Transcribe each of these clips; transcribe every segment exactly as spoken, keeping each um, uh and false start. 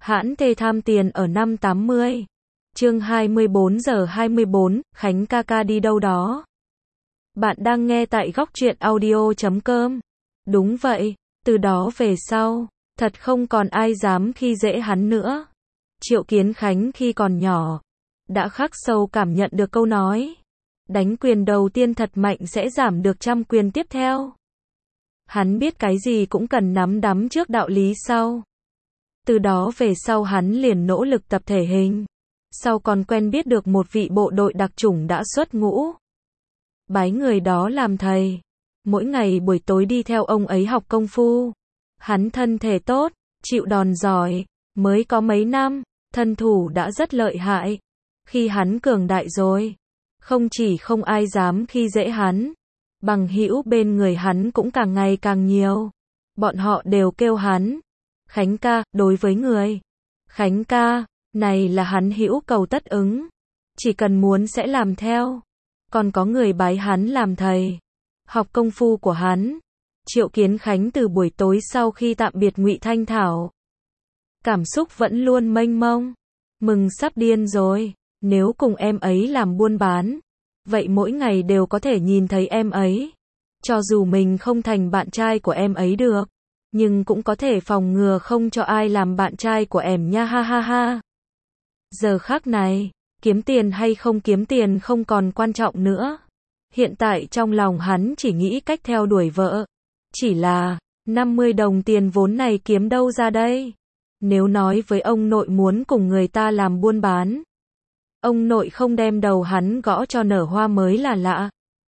Hãn thê tham tiền ở năm tám mươi. Chương hai mươi bốn giờ hai mươi bốn, Khánh ca ca đi đâu đó. Bạn đang nghe tại góc truyện audio chấm com. Đúng vậy, từ đó về sau, thật không còn ai dám khi dễ hắn nữa. Triệu Kiến Khánh khi còn nhỏ, đã khắc sâu cảm nhận được câu nói. Đánh quyền đầu tiên thật mạnh sẽ giảm được trăm quyền tiếp theo. Hắn biết cái gì cũng cần nắm đấm trước đạo lý sau. Từ đó về sau hắn liền nỗ lực tập thể hình. Sau còn quen biết được một vị bộ đội đặc chủng đã xuất ngũ. Bái người đó làm thầy. Mỗi ngày buổi tối đi theo ông ấy học công phu. Hắn thân thể tốt, chịu đòn giỏi, mới có mấy năm, thân thủ đã rất lợi hại. Khi hắn cường đại rồi, không chỉ không ai dám khi dễ hắn, bằng hữu bên người hắn cũng càng ngày càng nhiều. Bọn họ đều kêu hắn Khánh ca, đối với người Khánh ca này là hắn hữu cầu tất ứng, chỉ cần muốn sẽ làm theo. Còn có người bái hắn làm thầy, học công phu của hắn. Triệu Kiến Khánh từ buổi tối sau khi tạm biệt Ngụy Thanh Thảo, cảm xúc vẫn luôn mênh mông, mừng sắp điên rồi. Nếu cùng em ấy làm buôn bán, vậy mỗi ngày đều có thể nhìn thấy em ấy. Cho dù mình không thành bạn trai của em ấy được, nhưng cũng có thể phòng ngừa không cho ai làm bạn trai của em nha, ha ha ha. Giờ khắc này, kiếm tiền hay không kiếm tiền không còn quan trọng nữa. Hiện tại trong lòng hắn chỉ nghĩ cách theo đuổi vợ. Chỉ là, năm mươi đồng tiền vốn này kiếm đâu ra đây? Nếu nói với ông nội muốn cùng người ta làm buôn bán, ông nội không đem đầu hắn gõ cho nở hoa mới là lạ.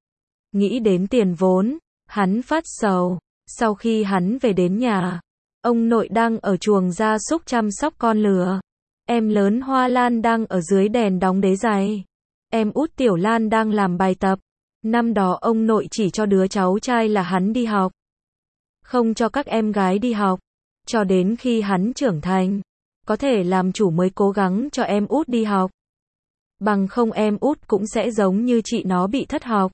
Nghĩ đến tiền vốn, hắn phát sầu. Sau khi hắn về đến nhà, ông nội đang ở chuồng gia súc chăm sóc con lừa. Em lớn Hoa Lan đang ở dưới đèn đóng đế giày. Em út Tiểu Lan đang làm bài tập. Năm đó ông nội chỉ cho đứa cháu trai là hắn đi học, không cho các em gái đi học. Cho đến khi hắn trưởng thành, có thể làm chủ mới cố gắng cho em út đi học. Bằng không em út cũng sẽ giống như chị nó bị thất học.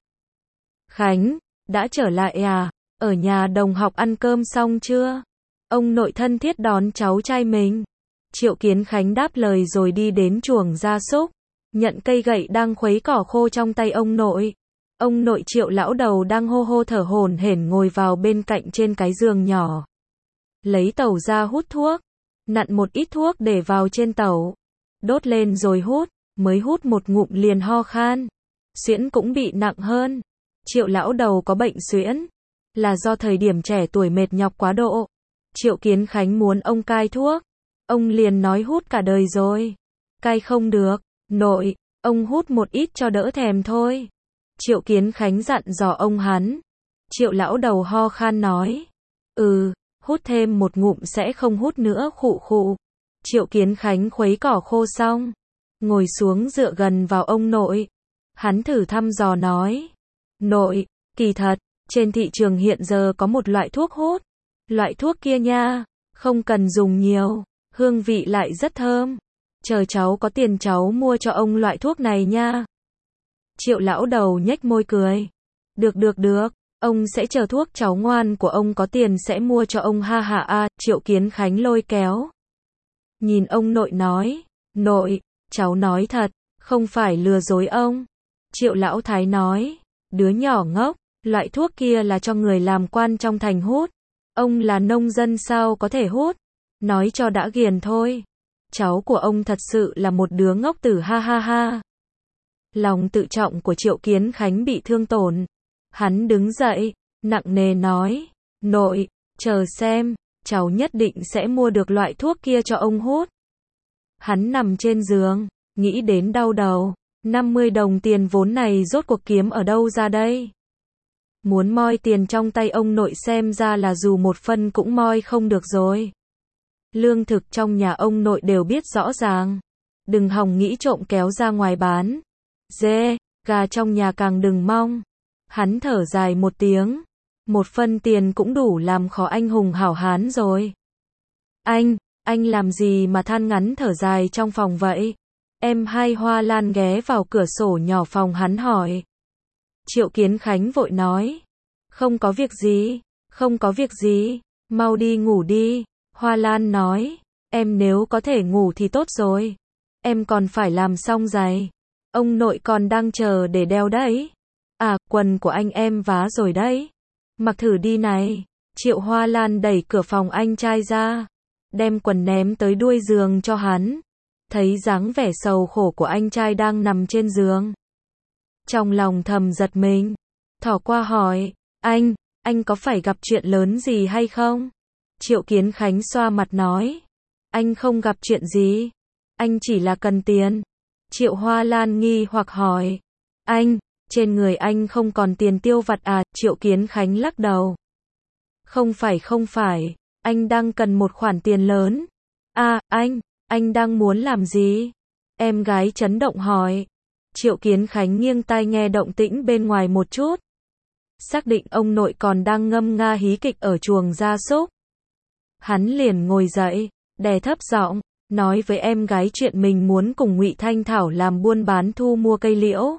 Khánh, đã trở lại à? Ở nhà đồng học ăn cơm xong chưa? Ông nội thân thiết đón cháu trai mình. Triệu Kiến Khánh đáp lời rồi đi đến chuồng gia súc, nhận cây gậy đang khuấy cỏ khô trong tay ông nội. Ông nội Triệu lão đầu đang hô hô thở hổn hển ngồi vào bên cạnh trên cái giường nhỏ. Lấy tẩu ra hút thuốc, nặn một ít thuốc để vào trên tẩu, đốt lên rồi hút, mới hút một ngụm liền ho khan. Suyễn cũng bị nặng hơn. Triệu lão đầu có bệnh suyễn, là do thời điểm trẻ tuổi mệt nhọc quá độ. Triệu Kiến Khánh muốn ông cai thuốc, ông liền nói hút cả đời rồi. Cai không được, nội, ông hút một ít cho đỡ thèm thôi. Triệu Kiến Khánh dặn dò ông hắn. Triệu lão đầu ho khan nói, ừ, hút thêm một ngụm sẽ không hút nữa, khụ khụ. Triệu Kiến Khánh khuấy cỏ khô xong, ngồi xuống dựa gần vào ông nội. Hắn thử thăm dò nói, nội, kỳ thật, trên thị trường hiện giờ có một loại thuốc hút. Loại thuốc kia nha, không cần dùng nhiều, hương vị lại rất thơm. Chờ cháu có tiền cháu mua cho ông loại thuốc này nha. Triệu lão đầu nhếch môi cười. Được được được, ông sẽ chờ thuốc cháu ngoan của ông có tiền sẽ mua cho ông, ha ha a. Triệu Kiến Khánh lôi kéo. Nhìn ông nội nói, nội, cháu nói thật, không phải lừa dối ông. Triệu lão thái nói, đứa nhỏ ngốc, loại thuốc kia là cho người làm quan trong thành hút. Ông là nông dân sao có thể hút? Nói cho đã ghiền thôi. Cháu của ông thật sự là một đứa ngốc tử, ha ha ha. Lòng tự trọng của Triệu Kiến Khánh bị thương tổn. Hắn đứng dậy, nặng nề nói, nội, chờ xem, cháu nhất định sẽ mua được loại thuốc kia cho ông hút. Hắn nằm trên giường, nghĩ đến đau đầu. năm mươi đồng tiền vốn này rốt cuộc kiếm ở đâu ra đây? Muốn moi tiền trong tay ông nội xem ra là dù một phân cũng moi không được rồi. Lương thực trong nhà ông nội đều biết rõ ràng. Đừng hòng nghĩ trộm kéo ra ngoài bán. Dê, gà trong nhà càng đừng mong. Hắn thở dài một tiếng. Một phân tiền cũng đủ làm khó anh hùng hảo hán rồi. Anh, anh làm gì mà than ngắn thở dài trong phòng vậy? Em hai Hoa Lan ghé vào cửa sổ nhỏ phòng hắn hỏi. Triệu Kiến Khánh vội nói, không có việc gì, không có việc gì, mau đi ngủ đi. Hoa Lan nói, Em nếu có thể ngủ thì tốt rồi. Em còn phải làm xong giày. Ông nội còn đang chờ để đeo đấy. À, quần của anh em vá rồi đấy. Mặc thử đi này. Triệu Hoa Lan đẩy cửa phòng anh trai ra, đem quần ném tới đuôi giường cho hắn. Thấy dáng vẻ sầu khổ của anh trai đang nằm trên giường, trong lòng thầm giật mình, thỏ qua hỏi, anh, anh có phải gặp chuyện lớn gì hay không? Triệu Kiến Khánh xoa mặt nói, anh không gặp chuyện gì, anh chỉ là cần tiền. Triệu Hoa Lan nghi hoặc hỏi, anh, trên người anh không còn tiền tiêu vặt à? Triệu Kiến Khánh lắc đầu. Không phải không phải, anh đang cần một khoản tiền lớn. À, anh, anh đang muốn làm gì? Em gái chấn động hỏi. Triệu Kiến Khánh nghiêng tai nghe động tĩnh bên ngoài một chút. Xác định ông nội còn đang ngâm nga hí kịch ở chuồng gia súc. Hắn liền ngồi dậy, đè thấp giọng, nói với em gái chuyện mình muốn cùng Ngụy Thanh Thảo làm buôn bán thu mua cây liễu.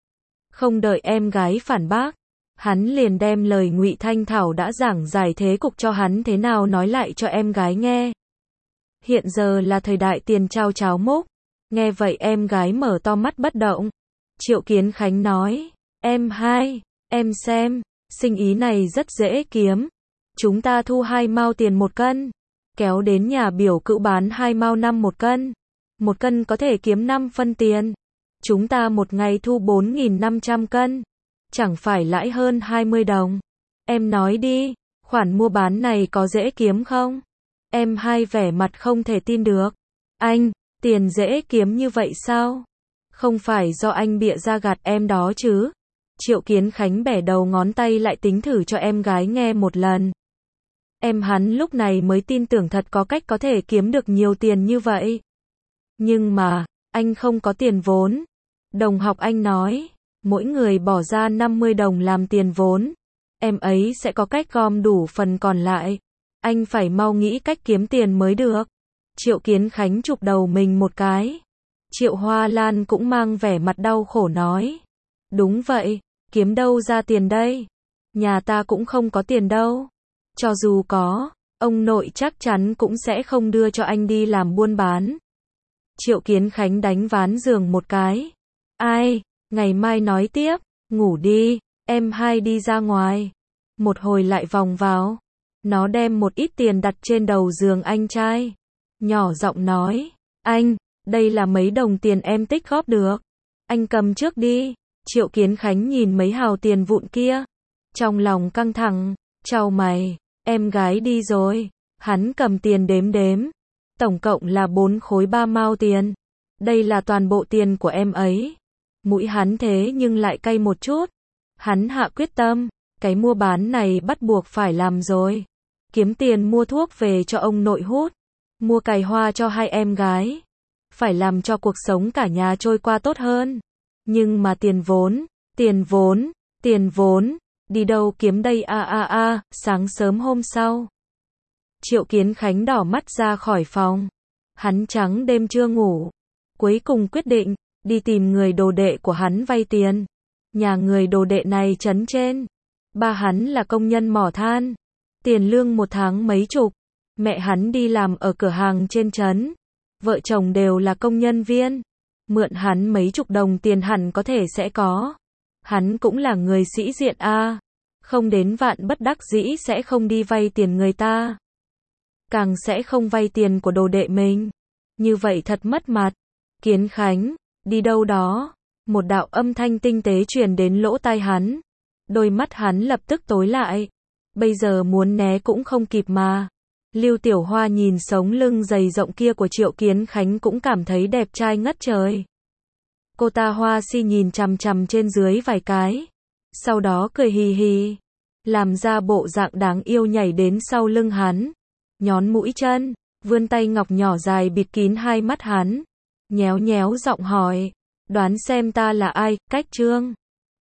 Không đợi em gái phản bác, hắn liền đem lời Ngụy Thanh Thảo đã giảng giải thế cục cho hắn thế nào nói lại cho em gái nghe. Hiện giờ là thời đại tiền trao cháo múc. Nghe vậy em gái mở to mắt bất động. Triệu Kiến Khánh nói, em hai, em xem, sinh ý này rất dễ kiếm. Chúng ta thu hai mao tiền một cân, kéo đến nhà biểu cữu bán hai mao năm một cân. Một cân có thể kiếm năm phân tiền. Chúng ta một ngày thu bốn nghìn năm trăm cân. Chẳng phải lãi hơn hai mươi đồng. Em nói đi, khoản mua bán này có dễ kiếm không? Em hai vẻ mặt không thể tin được. Anh, tiền dễ kiếm như vậy sao? Không phải do anh bịa ra gạt em đó chứ? Triệu Kiến Khánh bẻ đầu ngón tay lại tính thử cho em gái nghe một lần. Em hắn lúc này mới tin tưởng thật có cách có thể kiếm được nhiều tiền như vậy. Nhưng mà, anh không có tiền vốn. Đồng học anh nói, mỗi người bỏ ra năm mươi đồng làm tiền vốn. Em ấy sẽ có cách gom đủ phần còn lại. Anh phải mau nghĩ cách kiếm tiền mới được. Triệu Kiến Khánh chụp đầu mình một cái. Triệu Hoa Lan cũng mang vẻ mặt đau khổ nói. Đúng vậy, kiếm đâu ra tiền đây? Nhà ta cũng không có tiền đâu. Cho dù có, ông nội chắc chắn cũng sẽ không đưa cho anh đi làm buôn bán. Triệu Kiến Khánh đánh ván giường một cái. Ai, ngày mai nói tiếp, ngủ đi, em hai đi ra ngoài. Một hồi lại vòng vào. Nó đem một ít tiền đặt trên đầu giường anh trai. Nhỏ giọng nói, anh, đây là mấy đồng tiền em tích góp được. Anh cầm trước đi. Triệu Kiến Khánh nhìn mấy hào tiền vụn kia. Trong lòng căng thẳng, chau mày, em gái đi rồi. Hắn cầm tiền đếm đếm. Tổng cộng là bốn khối ba mao tiền. Đây là toàn bộ tiền của em ấy. Mũi hắn thế nhưng lại cay một chút. Hắn hạ quyết tâm, cái mua bán này bắt buộc phải làm rồi. Kiếm tiền mua thuốc về cho ông nội hút. Mua cày hoa cho hai em gái. Phải làm cho cuộc sống cả nhà trôi qua tốt hơn. Nhưng mà tiền vốn, tiền vốn, tiền vốn, đi đâu kiếm đây a a a, sáng sớm hôm sau. Triệu Kiến Khánh đỏ mắt ra khỏi phòng. Hắn trắng đêm chưa ngủ. Cuối cùng quyết định, đi tìm người đồ đệ của hắn vay tiền. Nhà người đồ đệ này trấn trên. Ba hắn là công nhân mỏ than. Tiền lương một tháng mấy chục. Mẹ hắn đi làm ở cửa hàng trên trấn. Vợ chồng đều là công nhân viên. Mượn hắn mấy chục đồng tiền hẳn có thể sẽ có. Hắn cũng là người sĩ diện a, không đến vạn bất đắc dĩ sẽ không đi vay tiền người ta. Càng sẽ không vay tiền của đồ đệ mình. Như vậy thật mất mặt. Kiến Khánh, đi đâu đó? Một đạo âm thanh tinh tế truyền đến lỗ tai hắn. Đôi mắt hắn lập tức tối lại. Bây giờ muốn né cũng không kịp mà. Lưu Tiểu Hoa nhìn sống lưng dày rộng kia của Triệu Kiến Khánh cũng cảm thấy đẹp trai ngất trời. Cô ta hoa si nhìn chằm chằm trên dưới vài cái. Sau đó cười hì hì. Làm ra bộ dạng đáng yêu nhảy đến sau lưng hắn. Nhón mũi chân, vươn tay ngọc nhỏ dài bịt kín hai mắt hắn. Nhéo nhéo giọng hỏi. Đoán xem ta là ai, Cách Trương.